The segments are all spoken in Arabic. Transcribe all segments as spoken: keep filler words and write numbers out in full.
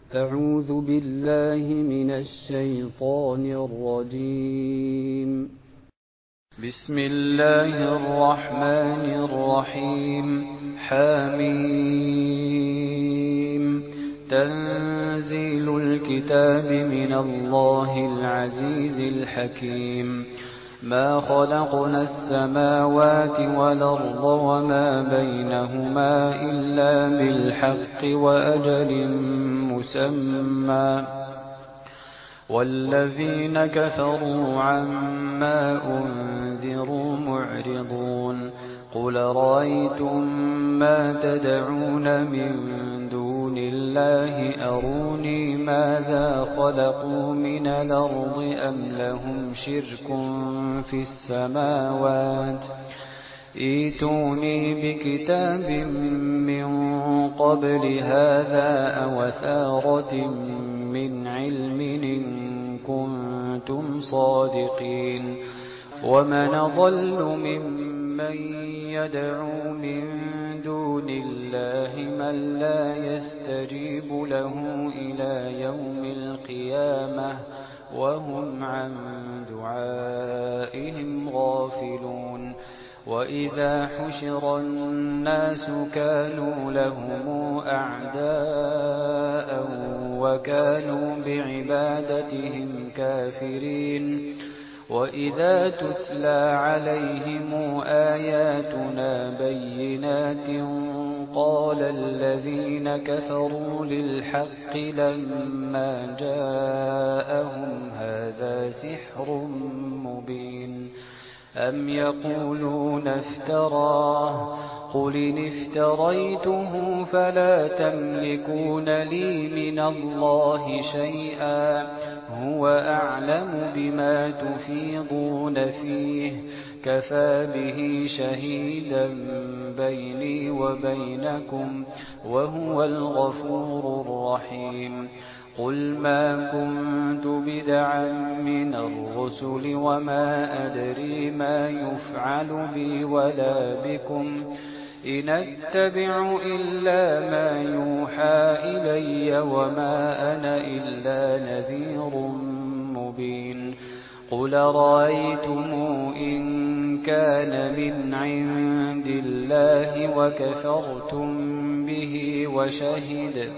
أعوذ بالله من الشيطان الرجيم. بسم الله الرحمن الرحيم. حميم. تنزيل الكتاب من الله العزيز الحكيم. ما خلقنا السماوات والأرض وما بينهما إلا بالحق وأجل مسمى، والذين كفروا عما أنذروا معرضون. قل رأيتم ما تدعون من دون الله أروني ماذا خلقوا من الأرض أم لهم شرك في السماوات، ائتوني بكتاب من قبل هذا أو أثارة من علم إن كنتم صادقين. ومن أضل ممن يدعو من دون الله من لا يستجيب له إلى يوم القيامة وهم عن دعائهم غافلون. وإذا حشر الناس كانوا لهم أعداء وكانوا بعبادتهم كافرين. وإذا تتلى عليهم آياتنا بينات قال الذين كفروا للحق لما جاءهم هذا سحر مبين. أم يقولون افتراه قل إن افتريته فلا تملكون لي من الله شيئا هو أعلم بما تفيضون فيه كفى به شهيدا بيني وبينكم وهو الغفور الرحيم. قل ما كنت بدعا من الرسل وما أدري ما يفعل بي ولا بكم إن أتبع إلا ما يوحى إلي وما أنا إلا نذير مبين. قل رأيتم إن كان من عند الله وكفرتم به وشهد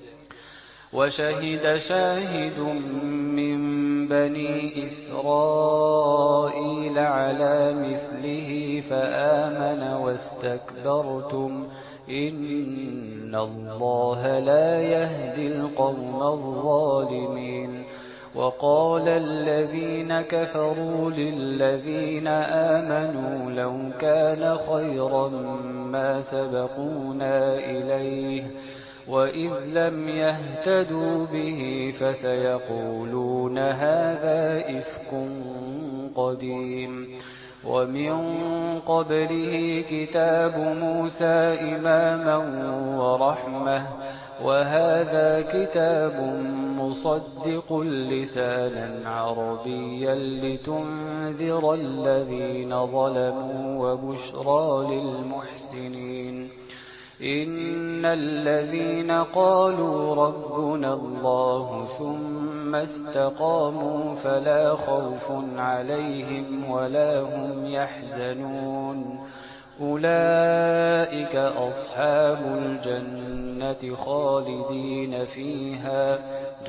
وشهد شاهد من بني إسرائيل على مثله فآمن واستكبرتم إن الله لا يهدي القوم الظالمين. وقال الذين كفروا للذين آمنوا لو كان خيرا ما سبقونا إليه وإذ لم يهتدوا به فسيقولون هذا إفك قديم. ومن قبله كتاب موسى إماما ورحمة وهذا كتاب مصدق لسانا عربيا لتنذر الذين ظلموا وبشرى للمحسنين. إن الذين قالوا ربنا الله ثم استقاموا فلا خوف عليهم ولا هم يحزنون أولئك أصحاب الجنة خالدين فيها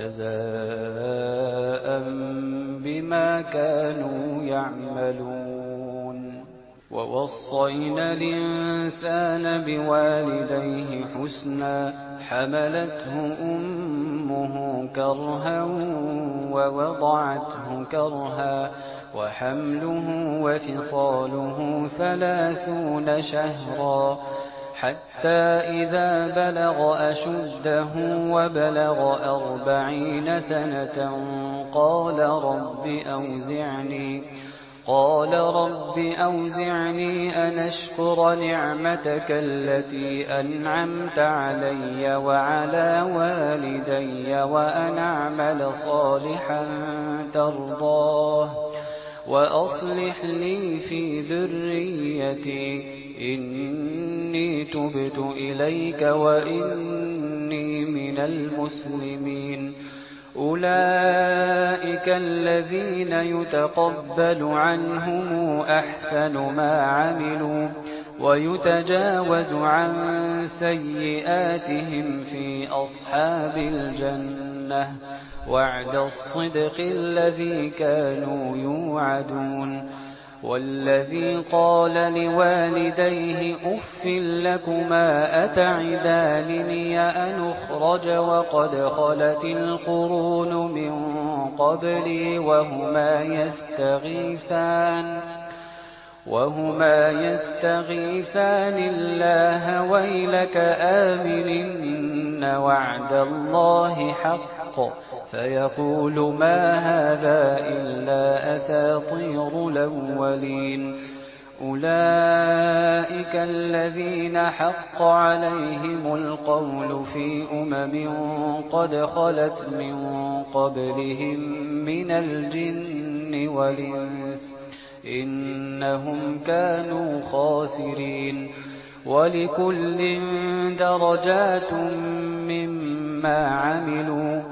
جزاء بما كانوا يعملون. ووصينا الإنسان بوالديه حسنا حملته أمه كرها ووضعته كرها وحمله وفصاله ثلاثون شهرا حتى إذا بلغ أشده وبلغ أربعين سنة قال رب أوزعني قال رب أوزعني أن أشكر نعمتك التي أنعمت علي وعلى والدي وأن أعمل صالحا ترضاه وأصلح لي في ذريتي إني تبت إليك وإني من المسلمين أولئك الذين يتقبل عنهم أحسن ما عملوا ويتجاوز عن سيئاتهم في أصحاب الجنة وعد الصدق الذي كانوا يوعدون والذي قال لوالديه أف لكما أتعدانني أن أخرج وقد خلت القرون من قبلي وهما يستغيثان وهما يستغيثان الله ويلك آمن إن وعد الله حق فيقول ما هذا إلا أساطير الأولين أولئك الذين حق عليهم القول في أمم قد خلت من قبلهم من الجن والإنس إنهم كانوا خاسرين ولكل درجات مما عملوا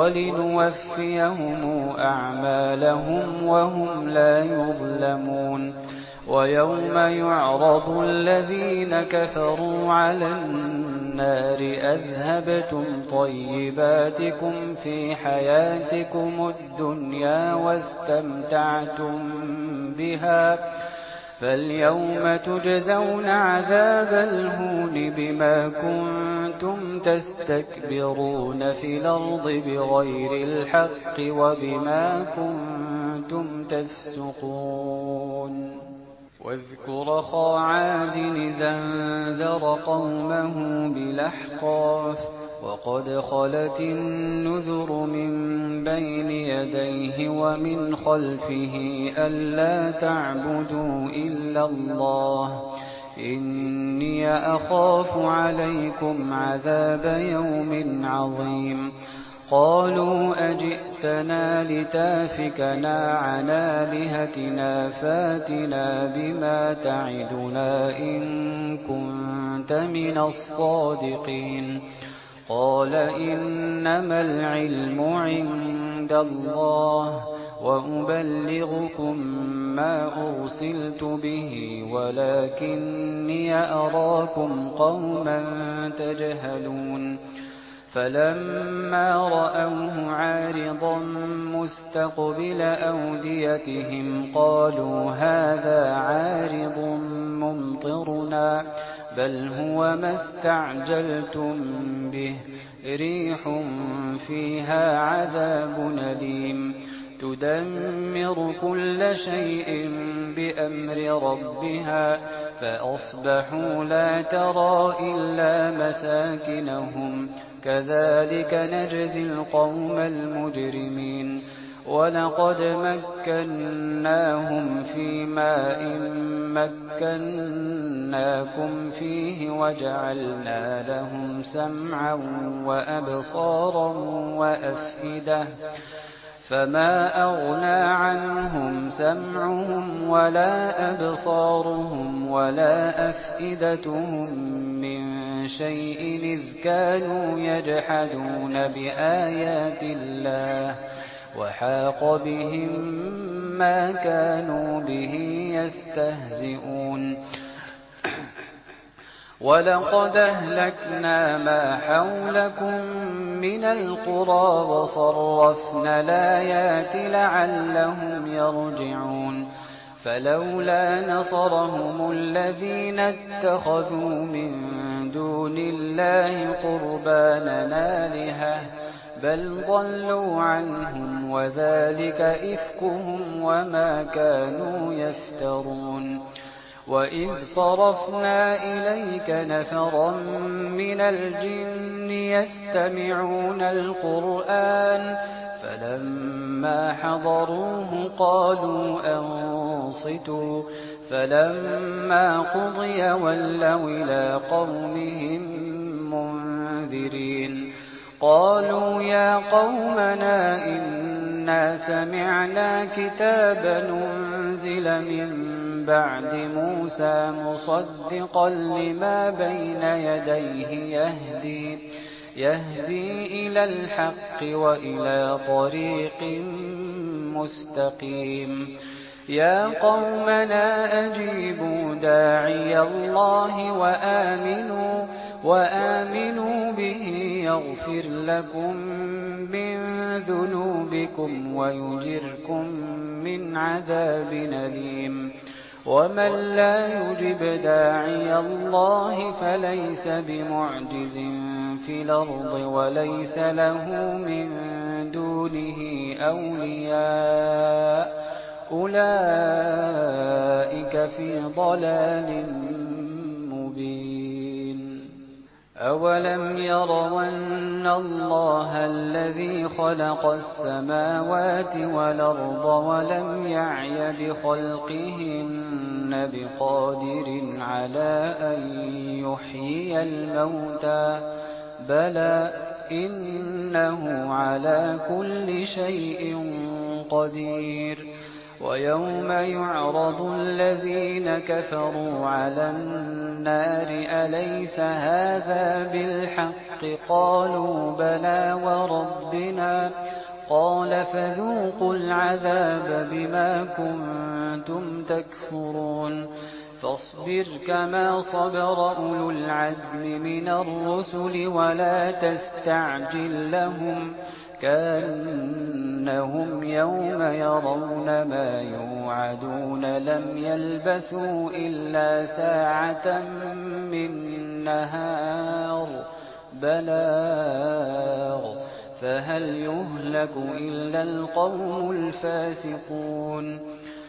ولنوفيهم أعمالهم وهم لا يظلمون ويوم يعرض الذين كفروا على النار أذهبتم طيباتكم في حياتكم الدنيا واستمتعتم بها فاليوم تجزون عذاب الهون بما كنتم تستكبرون في الأرض بغير الحق وبما كنتم تفسقون واذكر أخا عاد إذا أنذر قومه بالأحقاف وقد خلت النذر من بين يديه ومن خلفه ألا تعبدوا إلا الله إني أخاف عليكم عذاب يوم عظيم قالوا أجئتنا لتافكنا عن آلهتنا فاتنا بما تعدنا إن كنت من الصادقين قال إنما العلم عند الله وأبلغكم ما أرسلت به ولكني أراكم قوما تجهلون فلما رأوه عارضا مستقبل أوديتهم قالوا هذا عارض ممطرنا بل هو ما استعجلتم به ريح فيها عذاب أليم تدمر كل شيء بأمر ربها فأصبحوا لا ترى إلا مساكنهم كذلك نجزي القوم المجرمين ولقد مكناهم في ماء مكناكم فيه وجعلنا لهم سمعا وأبصارا وأفئدة فما أغنى عنهم سمعهم ولا أبصارهم ولا أفئدتهم من شيء إذ كانوا يجحدون بآيات الله وحاق بهم ما كانوا به يستهزئون ولقد أهلكنا ما حولكم من القرى وصرفنا الآيات لعلهم يرجعون فلولا نصرهم الذين اتخذوا من دون الله قربانا آلهة بل ضلوا عنهم وذلك إفكهم وما كانوا يفترون وإذ صرفنا إليك نفرا من الجن يستمعون القرآن فلما حضروه قالوا أنصتوا فلما قضي ولوا إلى قومهم منذرين قالوا يا قومنا إنا سمعنا كتابا أنزل من بعد موسى مصدقا لما بين يديه يهدي يهدي إلى الحق وإلى طريق مستقيم. يا قومنا أجيبوا داعي الله وآمنوا وآمنوا به يغفر لكم من ذنوبكم ويجركم من عذاب أليم. ومن لا يجب داعي الله فليس بمعجز في الأرض وليس له من دونه أولياء أولئك في ضلال مبين. أولم يروا أن الله الذي خلق السماوات والأرض ولم يعي بخلقهن بقادر على أن يحيي الموتى بلى إنه على كل شيء قدير. ويوم يعرض الذين كفروا على النار أليس هذا بالحق قالوا بلى وربنا قال فذوقوا العذاب بما كنتم تكفرون. فاصبر كما صبر أولو العزم من الرسل ولا تستعجل لهم كأنهم يوم يرون ما يوعدون لم يلبثوا إلا ساعة من نهار بلاغ فهل يهلك إلا القوم الفاسقون.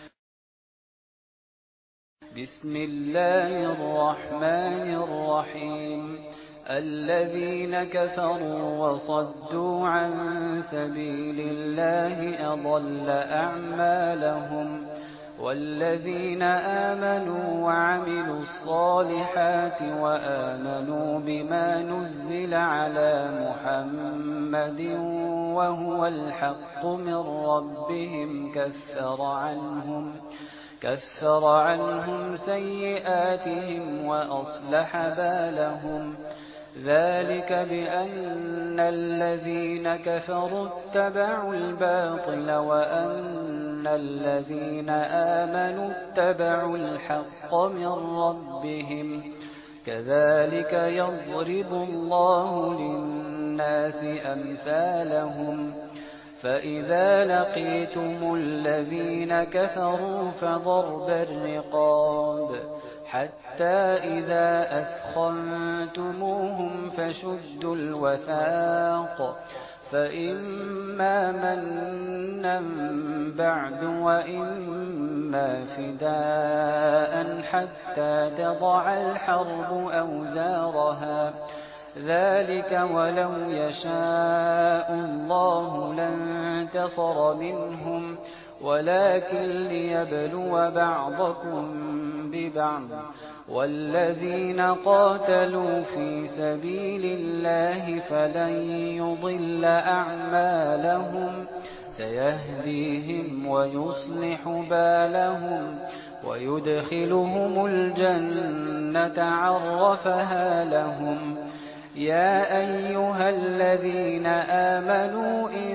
بسم الله الرحمن الرحيم. الذين كفروا وصدوا عن سبيل الله أضل أعمالهم والذين آمنوا وعملوا الصالحات وآمنوا بما نزل على محمد وهو الحق من ربهم كفر عنهم كفر عنهم سيئاتهم وأصلح بالهم. ذلك بأن الذين كفروا اتبعوا الباطل وأن الذين آمنوا اتبعوا الحق من ربهم كذلك يضرب الله للناس أمثالهم. فإذا لقيتم الذين كفروا فضرب الرقاب حتى إذا أثخنتموهم فشدوا الوثاق فإما منا بعد وإما فداء حتى تضع الحرب أوزارها. ذلك ولو يشاء الله لانتصر منهم ولكن ليبلو بعضكم ببعض. والذين قاتلوا في سبيل الله فلن يضل أعمالهم سيهديهم ويصلح بالهم ويدخلهم الجنة عرفها لهم. يا أيها الذين آمنوا إن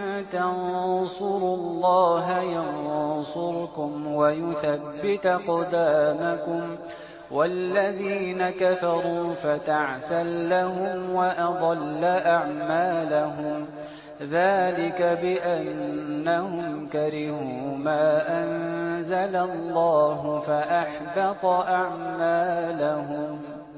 تنصروا الله ينصركم ويثبت أقدامكم والذين كفروا فتعسا لهم وأضل أعمالهم. ذلك بأنهم كرهوا ما أنزل الله فأحبط أعمالهم.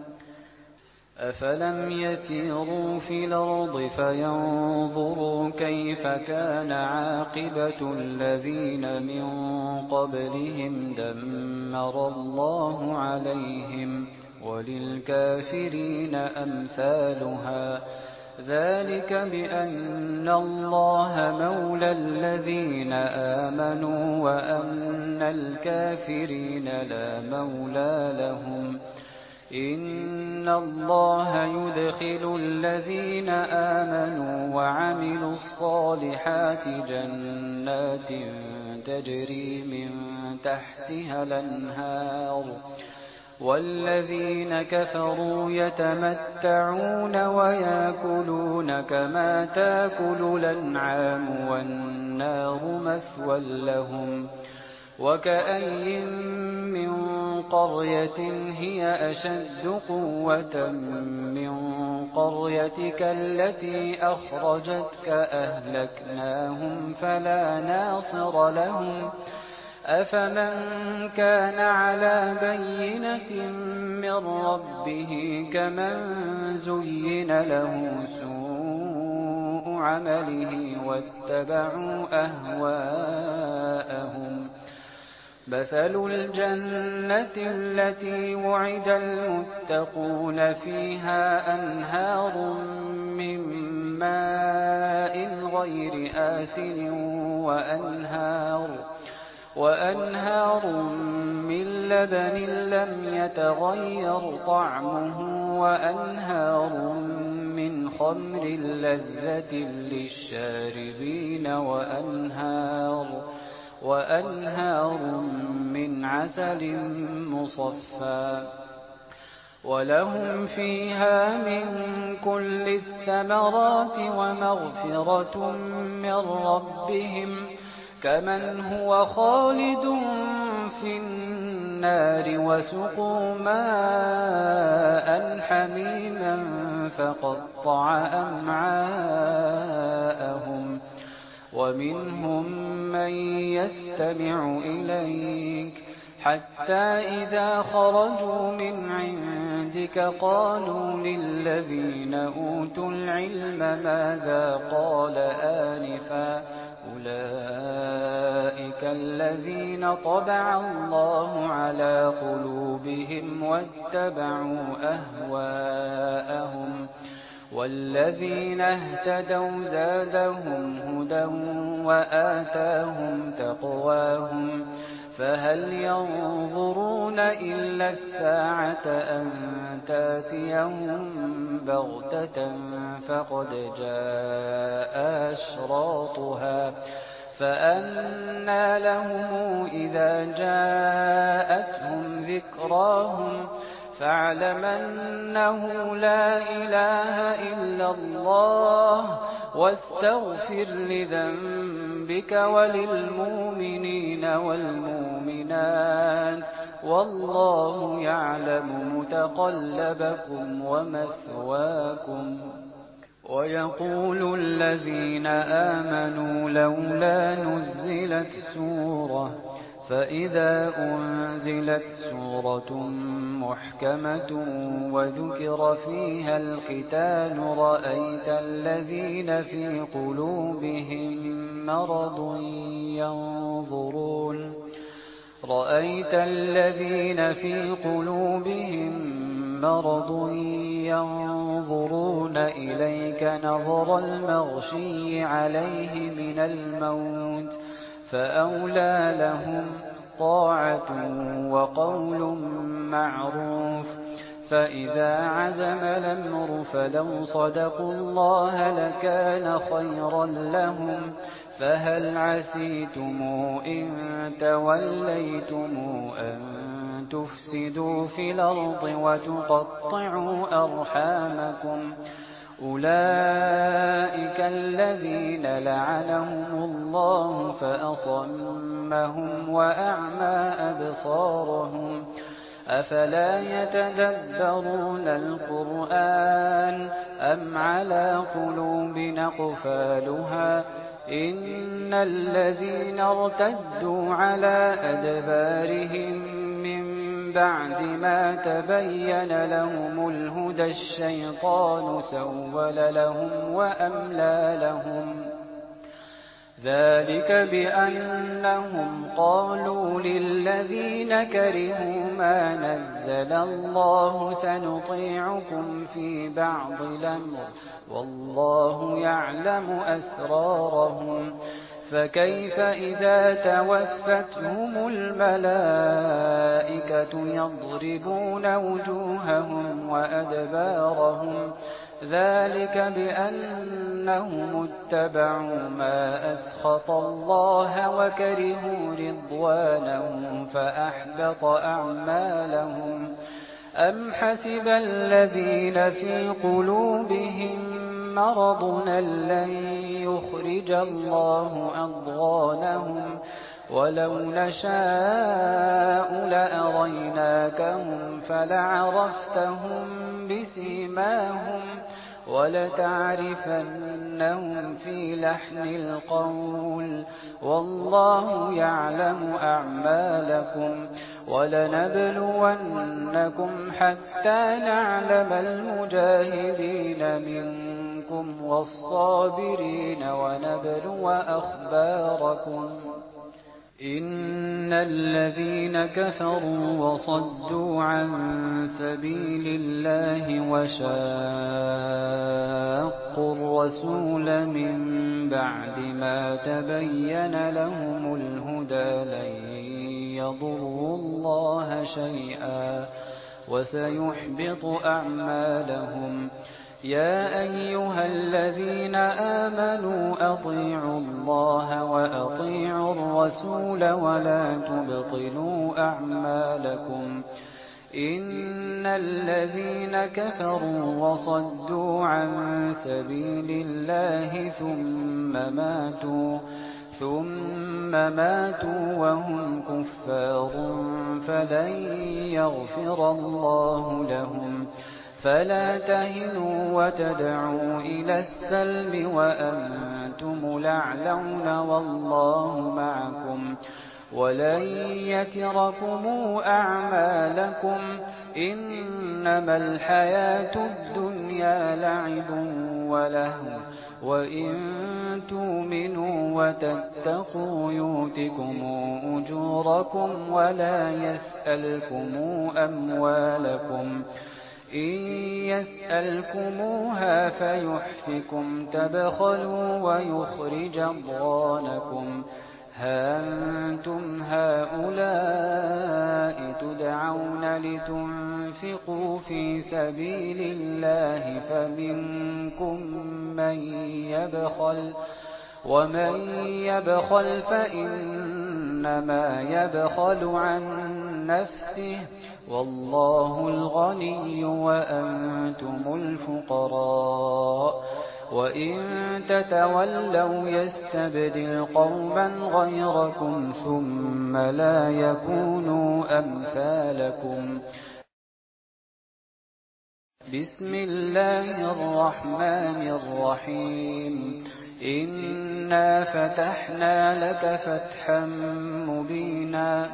أفلم يسيروا في الأرض فينظروا كيف كان عاقبة الذين من قبلهم دمر الله عليهم وللكافرين أمثالها. ذلك بأن الله مولى الذين آمنوا وأن الكافرين لا مولى لهم. إن الله يدخل الذين آمنوا وعملوا الصالحات جنات تجري من تحتها الأنهار والذين كفروا يتمتعون ويأكلون كما تأكل الأنعام والنار مثوى لهم وكأي من قرية هي أشد قوة من قريتك التي أخرجتك أهلكناهم فلا ناصر لهم أفمن كان على بينة من ربه كمن زين له سوء عمله واتبعوا أهواءهم مثل الجنة التي وعد المتقون فيها أنهار من ماء غير آسن وأنهار وأنهار من لبن لم يتغير طعمه وأنهار من خمر لذة للشاربين وأنهار وأنهار من عسل مصفى ولهم فيها من كل الثمرات ومغفرة من ربهم كمن هو خالد في النار وسقوا ماء حميما فقطع أمعاءهم ومنهم من يستمع إليك حتى إذا خرجوا من عندك قالوا للذين أوتوا العلم ماذا قال آنفا أولئك الذين طبع الله على قلوبهم واتبعوا أهواءهم والذين اهتدوا زادهم هدى وآتاهم تقواهم فهل ينظرون إلا الساعة أن تأتيهم بغتة فقد جاء أشراطها فأنى لهم إذا جاءتهم ذكراهم فاعلم أنه لا إله إلا الله واستغفر لذنبك وللمؤمنين والمؤمنات والله يعلم متقلبكم ومثواكم ويقول الذين آمنوا لولا نزلت سورة فإذا أنزلت سورة محكمة وذكر فيها القتال رأيت الذين في قلوبهم مرض ينظرون رأيت الذين في قلوبهم مرض ينظرون إليك نظر المغشي عليه من الموت فأولى لهم طاعة وقول معروف فإذا عزم الأمر فلو صدقوا الله لكان خيرا لهم فهل عسيتم إن توليتم أن تفسدوا في الأرض وتقطعوا أرحامكم أولئك الذين لعنهم الله فأصمهم وأعمى أبصارهم أفلا يتدبرون القرآن أم على قلوب أقفالها إن الذين ارتدوا على أدبارهم من بعد ما تبين لهم الهدى الشيطان سول لهم وأملى لهم ذلك بأنهم قالوا للذين كرهوا ما نزل الله سنطيعكم في بعض الأمر والله يعلم أسرارهم فكيف إذا توفتهم الملائكة يضربون وجوههم وأدبارهم ذلك بأنهم اتبعوا ما أسخط الله وكرهوا رضوانه فأحبط أعمالهم. أم حسب الذين في قلوبهم مرض لن يخرج الله أضغانهم ولو نشاء لأريناكهم فلعرفتهم بسيماهم ولتعرفنهم في لحن القول والله يعلم أعمالكم. ولنبلونكم حتى نعلم المجاهدين منكم والصابرين ونبلو أخباركم. إن الذين كفروا وصدوا عن سبيل الله وشاقوا الرسول من بعد ما تبين لهم الهدى لن يضروا الله شيئا وسيحبط أعمالهم. يا أيها الذين آمنوا أطيعوا الله وأطيعوا الرسول ولا تبطلوا أعمالكم. إن الذين كفروا وصدوا عن سبيل الله ثم ماتوا ثم ماتوا وهم كفار فلن يغفر الله لهم. فلا تهنوا وتدعوا إلى السلم وأنتم الأعلون والله معكم ولن يتركم أعمالكم. إنما الحياة الدنيا لعب ولهو وإن تؤمنوا وتتقوا يؤتكم أجوركم ولا يسألكم أموالكم. إن يسألكموها فيحفكم تبخلوا ويخرج أضغانكم. ها أنتم هؤلاء تدعون لتنفقوا في سبيل الله فمنكم من يبخل ومن يبخل فإنما يبخل عن نفسه والله الغني وأنتم الفقراء. وإن تتولوا يستبدل قوما غيركم ثم لا يكونوا أمثالكم. بسم الله الرحمن الرحيم. إنا فتحنا لك فتحا مبينا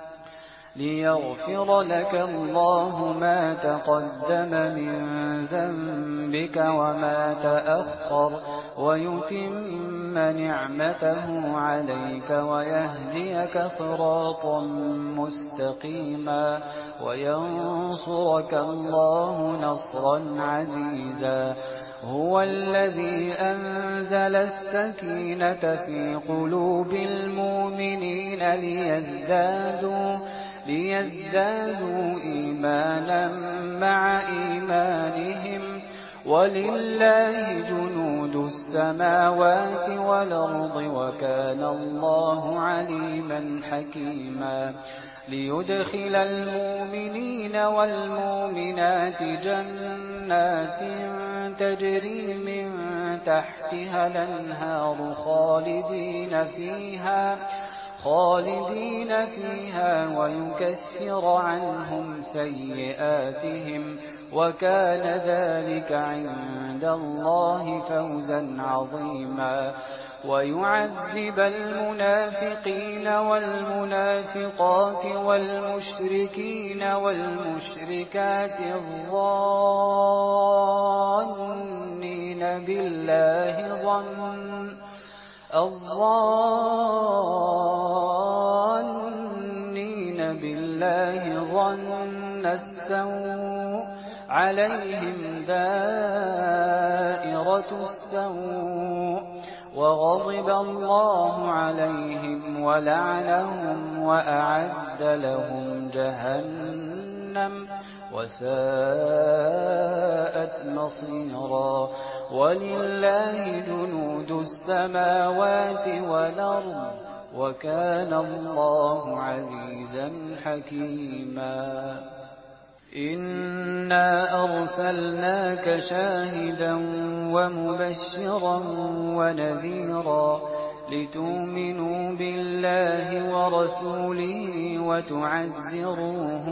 ليغفر لك الله ما تقدم من ذنبك وما تأخر ويتم نعمته عليك ويهديك صراطا مستقيما وينصرك الله نصرا عزيزا. هو الذي أنزل السكينة في قلوب المؤمنين ليزدادوا ليزدادوا إيمانا مع إيمانهم ولله جنود السماوات والأرض وكان الله عليما حكيما. ليدخل المؤمنين والمؤمنات جنات تجري من تحتها الأنهار خالدين فيها خالدين فيها ويكفر عنهم سيئاتهم وكان ذلك عند الله فوزا عظيما. ويعذب المنافقين والمنافقات والمشركين والمشركات الظانين بالله ظن الظانين بالله ظن السوء عليهم دائرة السوء وغضب الله عليهم ولعنهم وأعد لهم جهنم وساءت مصيرا ولله جنود السماوات والأرض وكان الله عزيزا حكيما إنا أرسلناك شاهدا ومبشرا ونذيرا لتؤمنوا بالله ورسوله وتعزروه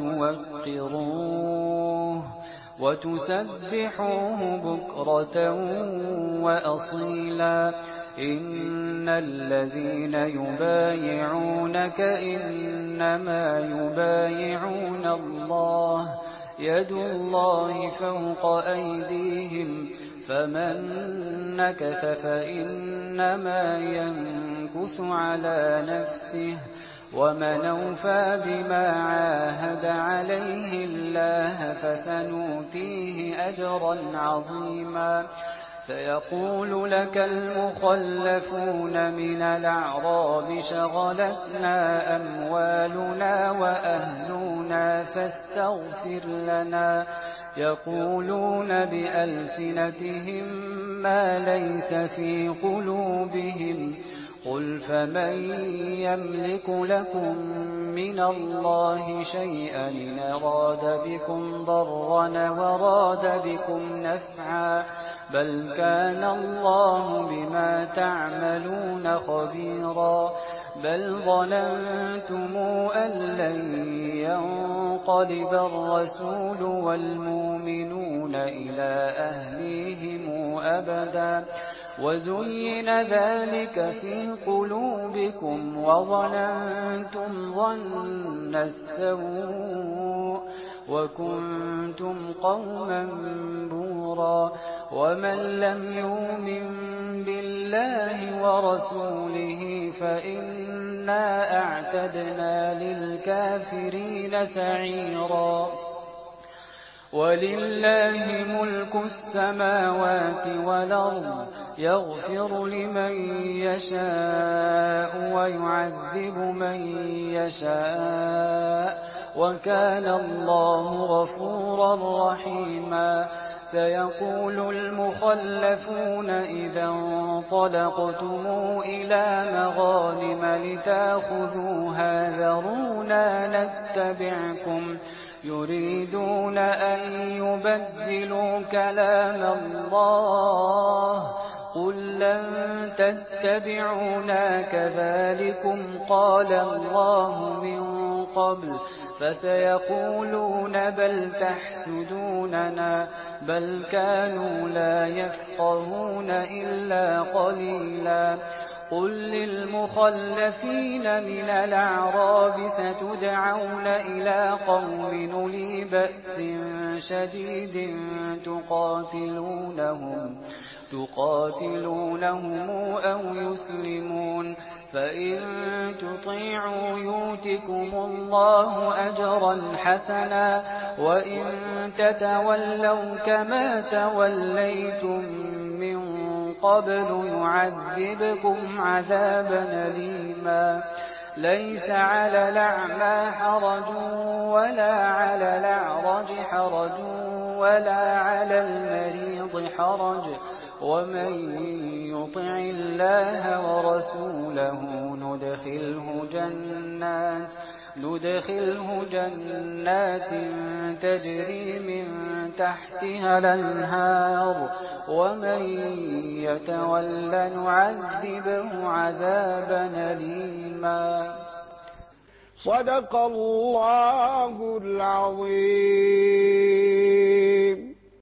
وتوقروه وتسبحوه بكرة وأصيلا إن الذين يبايعونك إنما يبايعون الله يد الله فوق أيديهم فمن نكث فإنما ينكث على نفسه ومن أوفى بما عاهد عليه الله فسنؤتيه أجرا عظيما سيقول لك المخلفون من الأعراب شغلتنا أموالنا وأهلنا فاستغفر لنا يقولون بألسنتهم ما ليس في قلوبهم قل فمن يملك لكم من الله شيئا إن أراد بكم ضرا وراد بكم نفعا بل كان الله بما تعملون خبيرا بل ظننتم أن لن ينقلب الرسول والمؤمنون إلى أهليهم أبدا وزين ذلك في قلوبكم وظننتم ظن السوء وكنتم قوما بورا ومن لم يؤمن بالله ورسوله فإنا أعتدنا للكافرين سعيرا ولله ملك السماوات والأرض يغفر لمن يشاء ويعذب من يشاء وكان الله غفورا رحيما سيقول المخلفون إذا انطلقتم إلى مغانم لتأخذوها ذرونا نتبعكم يريدون أن يبدلوا كلام الله قل لن تتبعونا كذلكم قال الله من قبل فسيقولون بل تحسدوننا بل كانوا لا يفقهون إلا قليلا قل للمخلفين من الأعراب ستدعون إلى قوم أولي بأس شديد تقاتلونهم تقاتلونهم أو يسلمون فإن تطيعوا يؤتكم الله أجرا حسنا وإن تتولوا كما توليتم من قبل يعذبكم عذابا أليما ليس على الأعمى حرج ولا على الأعرج حرج ولا على المريض حرج ومن يطع الله ورسوله ندخله جنات ندخله جنات تجري من تحتها الأنهار ومن يتول نعذبه عذابا أليما صدق الله العظيم.